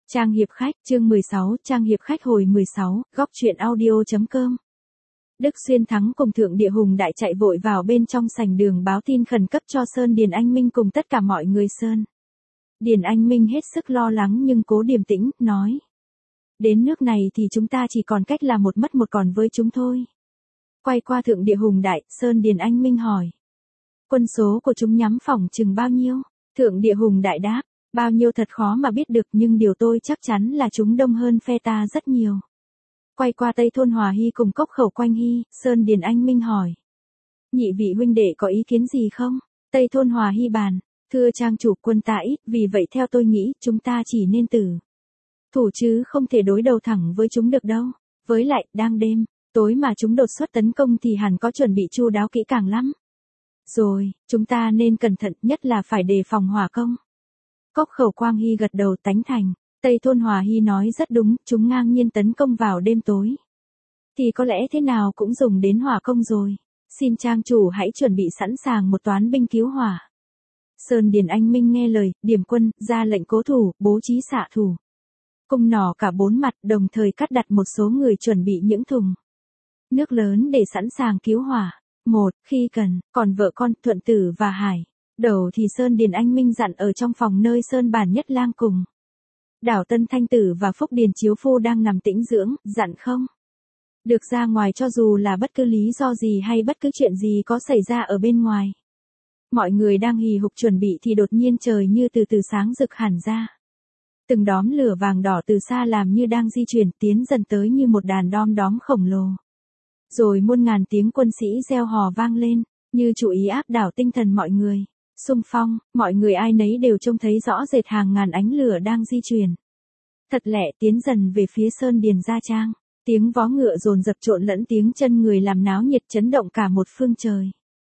Trang hiệp khách, chương 16, trang hiệp khách hồi 16, góc truyện audio.com. Đức Xuyên Thắng cùng Thượng Địa Hùng Đại chạy vội vào bên trong sảnh đường báo tin khẩn cấp cho Sơn Điền Anh Minh cùng tất cả mọi người Sơn. Điền Anh Minh hết sức lo lắng nhưng cố điềm tĩnh, nói. Đến nước này thì chúng ta chỉ còn cách là một mất một còn với chúng thôi. Quay qua Thượng Địa Hùng Đại, Sơn Điền Anh Minh hỏi. Quân số của chúng nhắm phỏng chừng bao nhiêu? Thượng Địa Hùng Đại đáp. Bao nhiêu thật khó mà biết được nhưng điều tôi chắc chắn là chúng đông hơn phe ta rất nhiều. Quay qua Tây Thôn Hòa Hy cùng Cốc Khẩu Quanh Hy, Sơn Điền Anh Minh hỏi. Nhị vị huynh đệ có ý kiến gì không? Tây Thôn Hòa Hy bàn, thưa trang chủ quân ta ít, vì vậy theo tôi nghĩ chúng ta chỉ nên tử thủ chứ không thể đối đầu thẳng với chúng được đâu. Với lại, đang đêm, tối mà chúng đột xuất tấn công thì hẳn có chuẩn bị chu đáo kỹ càng lắm. Rồi, chúng ta nên cẩn thận nhất là phải đề phòng hỏa công. Cốc Khẩu Quang Hy gật đầu tán thành. Tây Thôn Hòa Hy nói rất đúng, chúng ngang nhiên tấn công vào đêm tối. Thì có lẽ thế nào cũng dùng đến hỏa công rồi. Xin trang chủ hãy chuẩn bị sẵn sàng một toán binh cứu hỏa. Sơn Điền Anh Minh nghe lời, điểm quân, ra lệnh cố thủ, bố trí xạ thủ. Cung nỏ cả bốn mặt đồng thời cắt đặt một số người chuẩn bị những thùng nước lớn để sẵn sàng cứu hỏa. Một, khi cần, còn vợ con Thuận Tử và Hải. Đầu thì Sơn Điền Anh Minh dặn ở trong phòng nơi Sơn Bản Nhất Lang cùng Đảo Tân Thanh Tử và Phúc Điền Chiếu Phu đang nằm tĩnh dưỡng, dặn không được ra ngoài cho dù là bất cứ lý do gì hay bất cứ chuyện gì có xảy ra ở bên ngoài. Mọi người đang hì hục chuẩn bị thì đột nhiên trời như từ từ sáng rực hẳn ra. Từng đóm lửa vàng đỏ từ xa làm như đang di chuyển tiến dần tới như một đàn đom đóm khổng lồ. Rồi muôn ngàn tiếng quân sĩ reo hò vang lên, như chủ ý áp đảo tinh thần mọi người. Xung phong, mọi người ai nấy đều trông thấy rõ rệt hàng ngàn ánh lửa đang di chuyển. Thật lẹ tiến dần về phía Sơn Điền Gia Trang. Tiếng vó ngựa dồn dập trộn lẫn tiếng chân người làm náo nhiệt chấn động cả một phương trời.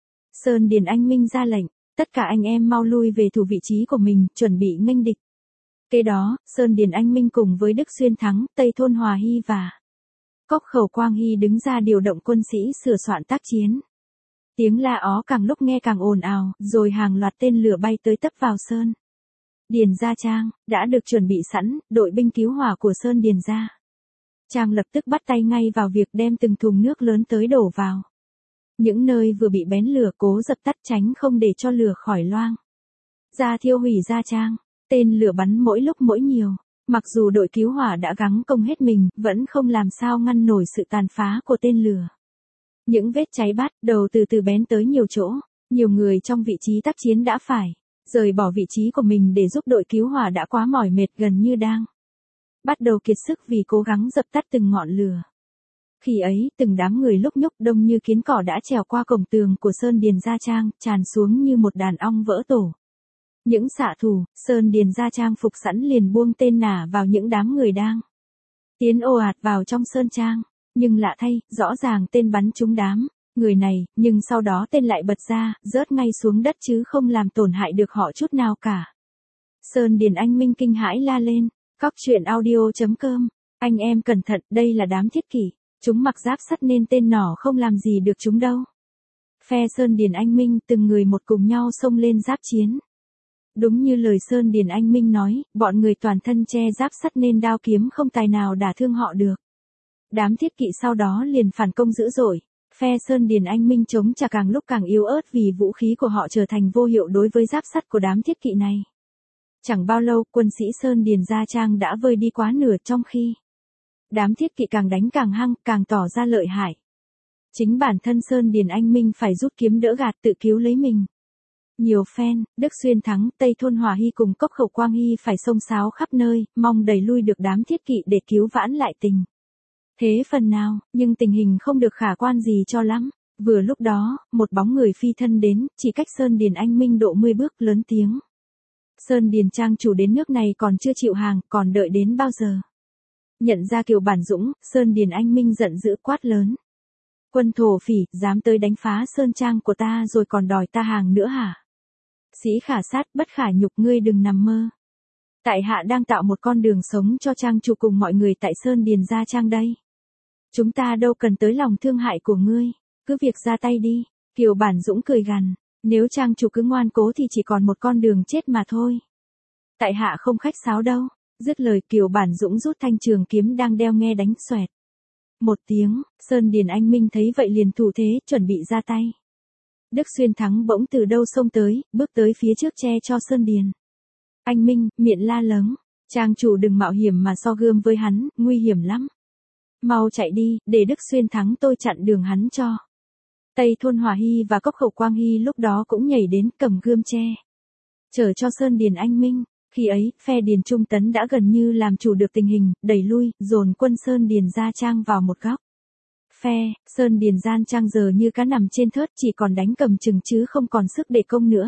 Sơn Điền Anh Minh ra lệnh, tất cả anh em mau lui về thủ vị trí của mình, chuẩn bị nghênh địch. Kế đó, Sơn Điền Anh Minh cùng với Đức Xuyên Thắng, Tây Thôn Hòa Hy và Cốc Khẩu Quang Hy đứng ra điều động quân sĩ sửa soạn tác chiến. Tiếng la ó càng lúc nghe càng ồn ào, rồi hàng loạt tên lửa bay tới tấp vào Sơn Điền Gia Trang, đã được chuẩn bị sẵn, đội binh cứu hỏa của Sơn Điền Gia Trang lập tức bắt tay ngay vào việc đem từng thùng nước lớn tới đổ vào những nơi vừa bị bén lửa, cố dập tắt tránh không để cho lửa khỏi loang ra thiêu hủy Gia Trang. Tên lửa bắn mỗi lúc mỗi nhiều, mặc dù đội cứu hỏa đã gắng công hết mình, vẫn không làm sao ngăn nổi sự tàn phá của tên lửa. Những vết cháy bắt đầu từ từ bén tới nhiều chỗ, nhiều người trong vị trí tác chiến đã phải rời bỏ vị trí của mình để giúp đội cứu hỏa đã quá mỏi mệt gần như đang bắt đầu kiệt sức vì cố gắng dập tắt từng ngọn lửa. Khi ấy, từng đám người lúc nhúc đông như kiến cỏ đã trèo qua cổng tường của Sơn Điền Gia Trang, tràn xuống như một đàn ong vỡ tổ. Những xạ thủ, Sơn Điền Gia Trang phục sẵn liền buông tên nả vào những đám người đang tiến ồ ạt vào trong Sơn Trang. Nhưng lạ thay, rõ ràng tên bắn trúng đám người này, nhưng sau đó tên lại bật ra, rớt ngay xuống đất chứ không làm tổn hại được họ chút nào cả. Sơn Điền Anh Minh kinh hãi la lên, góc truyện audio.com, anh em cẩn thận, đây là đám thiết kỷ, chúng mặc giáp sắt nên tên nỏ không làm gì được chúng đâu. Phe Sơn Điền Anh Minh từng người một cùng nhau xông lên giáp chiến. Đúng như lời Sơn Điền Anh Minh nói, bọn người toàn thân che giáp sắt nên đao kiếm không tài nào đả thương họ được. Đám thiết kỵ sau đó liền phản công dữ dội, phe Sơn Điền Anh Minh chống trả càng lúc càng yếu ớt vì vũ khí của họ trở thành vô hiệu đối với giáp sắt của đám thiết kỵ này. Chẳng bao lâu, quân sĩ Sơn Điền Gia Trang đã vơi đi quá nửa trong khi đám thiết kỵ càng đánh càng hăng, càng tỏ ra lợi hại. Chính bản thân Sơn Điền Anh Minh phải rút kiếm đỡ gạt tự cứu lấy mình. Nhiều phen, Đức Xuyên Thắng, Tây Thôn Hòa Hy cùng Cốc Khẩu Quang Hy phải xông xáo khắp nơi, mong đẩy lui được đám thiết kỵ để cứu vãn lại tình thế phần nào, nhưng tình hình không được khả quan gì cho lắm. Vừa lúc đó, một bóng người phi thân đến, chỉ cách Sơn Điền Anh Minh độ 10 bước, lớn tiếng. Sơn Điền Trang chủ đến nước này còn chưa chịu hàng, còn đợi đến bao giờ? Nhận ra Kiều Bản Dũng, Sơn Điền Anh Minh giận dữ quát lớn. Quân thổ phỉ, dám tới đánh phá Sơn Trang của ta rồi còn đòi ta hàng nữa hả? Sĩ khả sát, bất khả nhục, ngươi đừng nằm mơ. Tại hạ đang tạo một con đường sống cho Trang chủ cùng mọi người tại Sơn Điền Gia Trang đây. Chúng ta đâu cần tới lòng thương hại của ngươi, cứ việc ra tay đi. Kiều Bản Dũng cười gằn, nếu Trang chủ cứ ngoan cố thì chỉ còn một con đường chết mà thôi. Tại hạ không khách sáo đâu, Dứt lời Kiều Bản Dũng rút thanh trường kiếm đang đeo nghe đánh xoẹt. Một tiếng, Sơn Điền Anh Minh thấy vậy liền thủ thế, chuẩn bị ra tay. Đức Xuyên Thắng bỗng từ đâu xông tới, bước tới phía trước che cho Sơn Điền. Anh Minh, miệng la lớn. Trang chủ đừng mạo hiểm mà so gươm với hắn, nguy hiểm lắm. Mau chạy đi, để Đức Xuyên Thắng tôi chặn đường hắn cho. Tây Thôn Hòa Hy và Cốc Khẩu Quang Hy lúc đó cũng nhảy đến cầm gươm che. Chở cho Sơn Điền Anh Minh. Khi ấy, phe Điền Trung Tấn đã gần như làm chủ được tình hình, đẩy lui, dồn quân Sơn Điền Gia Trang vào một góc. Phe Sơn Điền Gia Trang giờ như cá nằm trên thớt, chỉ còn đánh cầm chừng chứ không còn sức để công nữa.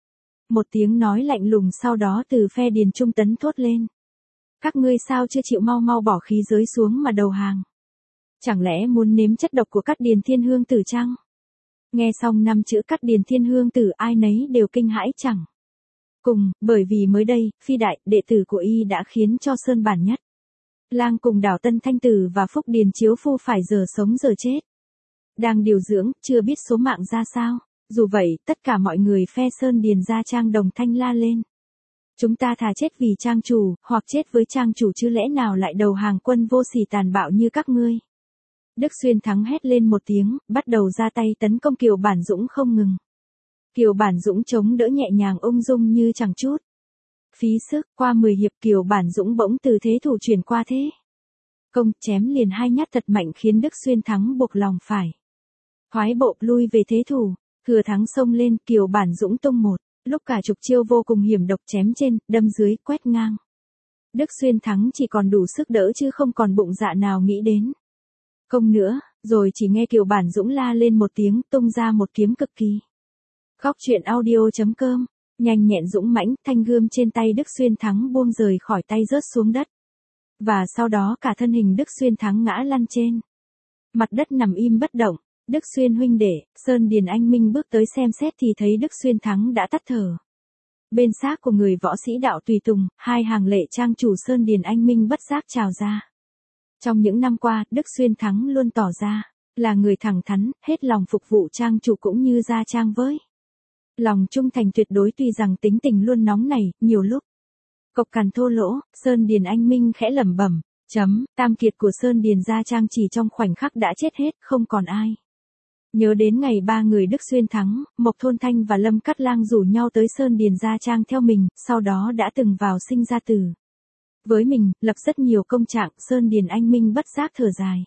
Một tiếng nói lạnh lùng sau đó từ phe Điền Trung Tấn thốt lên. Các ngươi sao chưa chịu mau mau bỏ khí giới xuống mà đầu hàng? Chẳng lẽ muốn nếm chất độc của Cát Điền Thiên Hương Tử chăng? Nghe xong 5 chữ Cát Điền Thiên Hương Tử ai nấy đều kinh hãi chẳng. Cùng, bởi vì mới đây, phi đại, đệ tử của y đã khiến cho Sơn Bản Nhất, Lang cùng Đảo Tân Thanh Tử và Phúc Điền Chiếu Phu phải giờ sống giờ chết. Đang điều dưỡng, chưa biết số mạng ra sao. Dù vậy, tất cả mọi người phe Sơn Điền Gia Trang đồng thanh la lên. Chúng ta thà chết vì trang chủ, hoặc chết với trang chủ chứ lẽ nào lại đầu hàng quân vô sỉ tàn bạo như các ngươi. Đức Xuyên Thắng hét lên một tiếng, bắt đầu ra tay tấn công Kiều Bản Dũng không ngừng. Kiều Bản Dũng chống đỡ nhẹ nhàng ung dung như chẳng chút phí sức, qua 10 hiệp Kiều Bản Dũng bỗng từ thế thủ chuyển qua thế công, chém liền 2 nhát thật mạnh khiến Đức Xuyên Thắng buộc lòng phải thoái bộ lui về thế thủ. Thừa thắng xông lên, Kiều Bản Dũng tung một lúc cả chục chiêu vô cùng hiểm độc chém trên, đâm dưới, quét ngang. Đức Xuyên Thắng chỉ còn đủ sức đỡ chứ không còn bụng dạ nào nghĩ đến công nữa, rồi chỉ nghe Kiều Bản Dũng la lên một tiếng, tung ra một kiếm cực kỳ. Góc truyện audio.com, nhanh nhẹn dũng mãnh, thanh gươm trên tay Đức Xuyên Thắng buông rời khỏi tay rớt xuống đất. Và sau đó cả thân hình Đức Xuyên Thắng ngã lăn trên mặt đất nằm im bất động. Đức Xuyên huynh đệ, Sơn Điền Anh Minh bước tới xem xét thì thấy Đức Xuyên Thắng đã tắt thở. Bên xác của người võ sĩ đạo tùy tùng, 2 hàng lệ trang chủ Sơn Điền Anh Minh bất giác trào ra. Trong những năm qua, Đức Xuyên Thắng luôn tỏ ra là người thẳng thắn, hết lòng phục vụ trang chủ cũng như Gia Trang với lòng trung thành tuyệt đối. Tuy rằng tính tình luôn nóng nảy, nhiều lúc cộc cằn thô lỗ, Sơn Điền Anh Minh khẽ lẩm bẩm, tam kiệt của Sơn Điền Gia Trang chỉ trong khoảnh khắc đã chết hết, không còn ai. Nhớ đến ngày 3 người Đức Xuyên Thắng, Mộc Thôn Thanh và Lâm Cát Lang rủ nhau tới Sơn Điền Gia Trang theo mình, sau đó đã từng vào sinh ra tử với mình, lập rất nhiều công trạng, Sơn Điền Anh Minh bất giác thở dài.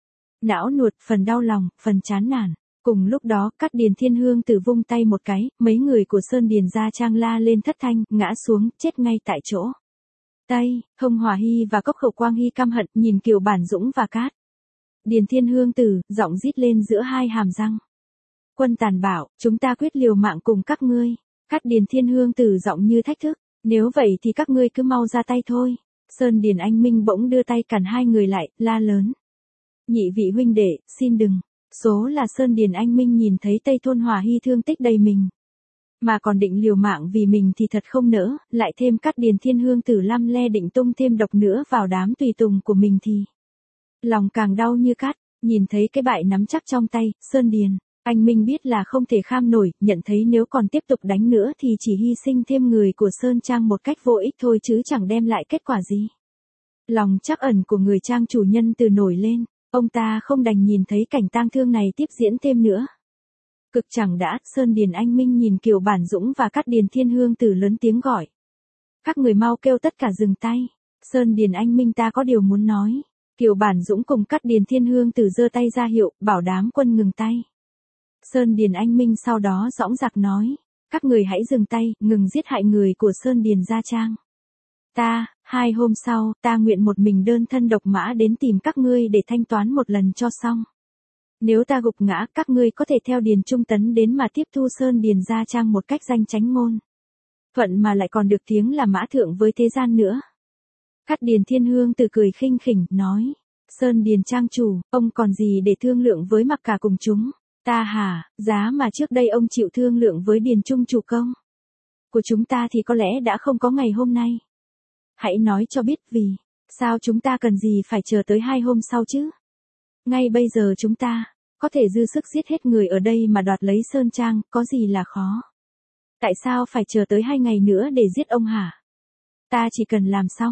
Não nuột, phần đau lòng, phần chán nản. Cùng lúc đó, Cát Điền Thiên Hương Tử vung tay một cái, mấy người của Sơn Điền Gia Trang la lên thất thanh, ngã xuống, chết ngay tại chỗ. Tây Thông Hòa Hy và Cốc Khẩu Quang Hy căm hận nhìn Kiều Bản Dũng và Cát Điền Thiên Hương Tử, giọng rít lên giữa 2 hàm răng. Quân tàn bạo, chúng ta quyết liều mạng cùng các ngươi. Cát Điền Thiên Hương Tử giọng như thách thức. Nếu vậy thì các ngươi cứ mau ra tay thôi. Sơn Điền Anh Minh bỗng đưa tay cản 2 người lại, la lớn. Nhị vị huynh đệ, xin đừng. Số là Sơn Điền Anh Minh nhìn thấy Tây Thôn Hòa Hy thương tích đầy mình, mà còn định liều mạng vì mình thì thật không nỡ, lại thêm Cát Điền Thiên Hương Tử lăm le định tung thêm độc nữa vào đám tùy tùng của mình thì lòng càng đau như cắt. Nhìn thấy cái bại nắm chắc trong tay, Sơn Điền Anh Minh biết là không thể kham nổi, nhận thấy nếu còn tiếp tục đánh nữa thì chỉ hy sinh thêm người của Sơn Trang một cách vô ích thôi chứ chẳng đem lại kết quả gì. Lòng trắc ẩn của người trang chủ nhân từ nổi lên, ông ta không đành nhìn thấy cảnh tang thương này tiếp diễn thêm nữa. Cực chẳng đã, Sơn Điền Anh Minh nhìn Kiều Bản Dũng và Cát Điền Thiên Hương Tử lớn tiếng gọi. Các người mau kêu tất cả dừng tay. Sơn Điền Anh Minh ta có điều muốn nói. Kiều Bản Dũng cùng Cát Điền Thiên Hương Tử giơ tay ra hiệu, bảo đám quân ngừng tay. Sơn Điền Anh Minh sau đó dõng dạc nói. Các người hãy dừng tay, ngừng giết hại người của Sơn Điền Gia Trang. 2 hôm sau, ta nguyện một mình đơn thân độc mã đến tìm các ngươi để thanh toán một lần cho xong. Nếu ta gục ngã, các ngươi có thể theo Điền Trung Tấn đến mà tiếp thu Sơn Điền Gia Trang một cách danh chánh ngôn thuận mà lại còn được tiếng là mã thượng với thế gian nữa. Cát Điền Thiên Hương Tử cười khinh khỉnh, nói. Sơn Điền Trang chủ, ông còn gì để thương lượng với mặc cả cùng chúng? Ta hả, giá mà trước đây ông chịu thương lượng với Điền Trung chủ công của chúng ta thì có lẽ đã không có ngày hôm nay. Hãy nói cho biết vì sao chúng ta cần gì phải chờ tới 2 hôm sau chứ? Ngay bây giờ chúng ta có thể dư sức giết hết người ở đây mà đoạt lấy Sơn Trang, có gì là khó? Tại sao phải chờ tới 2 ngày nữa để giết ông hả? Ta chỉ cần làm xong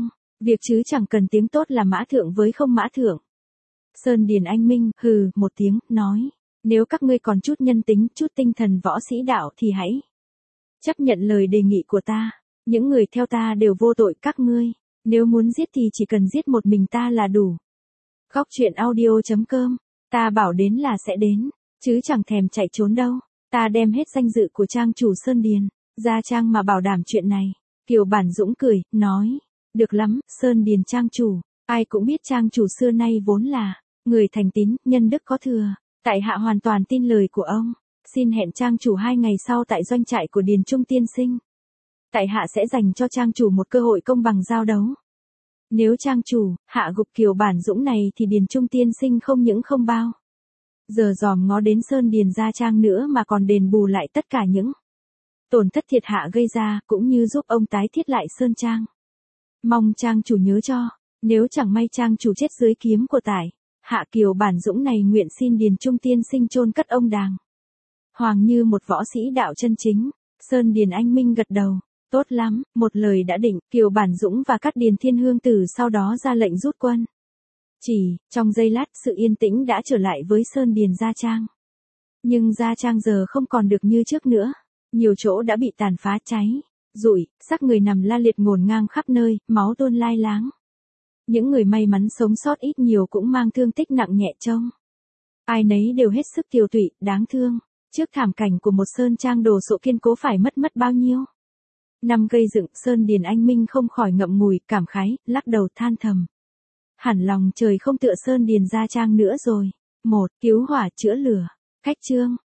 Việc chứ chẳng cần tiếng tốt là mã thượng với không mã thượng. Sơn Điền Anh Minh, hừ, một tiếng, nói. Nếu các ngươi còn chút nhân tính, chút tinh thần võ sĩ đạo thì hãy chấp nhận lời đề nghị của ta. Những người theo ta đều vô tội các ngươi. Nếu muốn giết thì chỉ cần giết một mình ta là đủ. Góc truyện audio.com. Ta bảo đến là sẽ đến, chứ chẳng thèm chạy trốn đâu. Ta đem hết danh dự của trang chủ Sơn Điền ra trang mà bảo đảm chuyện này. Kiều Bản Dũng cười, nói. Được lắm, Sơn Điền trang chủ. Ai cũng biết trang chủ xưa nay vốn là người thành tín, nhân đức có thừa. Tại hạ hoàn toàn tin lời của ông. Xin hẹn trang chủ 2 ngày sau tại doanh trại của Điền Trung tiên sinh. Tại hạ sẽ dành cho trang chủ một cơ hội công bằng giao đấu. Nếu trang chủ hạ gục Kiều Bản Dũng này thì Điền Trung tiên sinh không những không bao giờ dòm ngó đến Sơn Điền gia trang nữa mà còn đền bù lại tất cả những tổn thất thiệt hạ gây ra, cũng như giúp ông tái thiết lại Sơn Trang. Mong trang chủ nhớ cho, nếu chẳng may trang chủ chết dưới kiếm của tại hạ Kiều Bản Dũng này, nguyện xin Điền Trung tiên sinh chôn cất ông đàng hoàng như một võ sĩ đạo chân chính. Sơn Điền Anh Minh gật đầu. Tốt lắm, một lời đã định. Kiều Bản Dũng và các Điền Thiên Hương Tử sau đó ra lệnh rút quân. Chỉ trong giây lát, sự yên tĩnh đã trở lại với Sơn Điền gia trang. Nhưng gia trang giờ không còn được như trước nữa. Nhiều chỗ đã bị tàn phá, cháy rụi, xác người nằm la liệt ngổn ngang khắp nơi, máu tuôn lai láng. Những người may mắn sống sót ít nhiều cũng mang thương tích nặng nhẹ trông. Ai nấy đều hết sức tiều tụy, đáng thương. Trước thảm cảnh của một Sơn Trang đồ sộ kiên cố phải mất bao nhiêu năm gây dựng, Sơn Điền Anh Minh không khỏi ngậm ngùi, cảm khái, lắc đầu than thầm. Hẳn lòng trời không tựa Sơn Điền gia trang nữa rồi. 1. Cứu hỏa chữa lửa. Khách chương.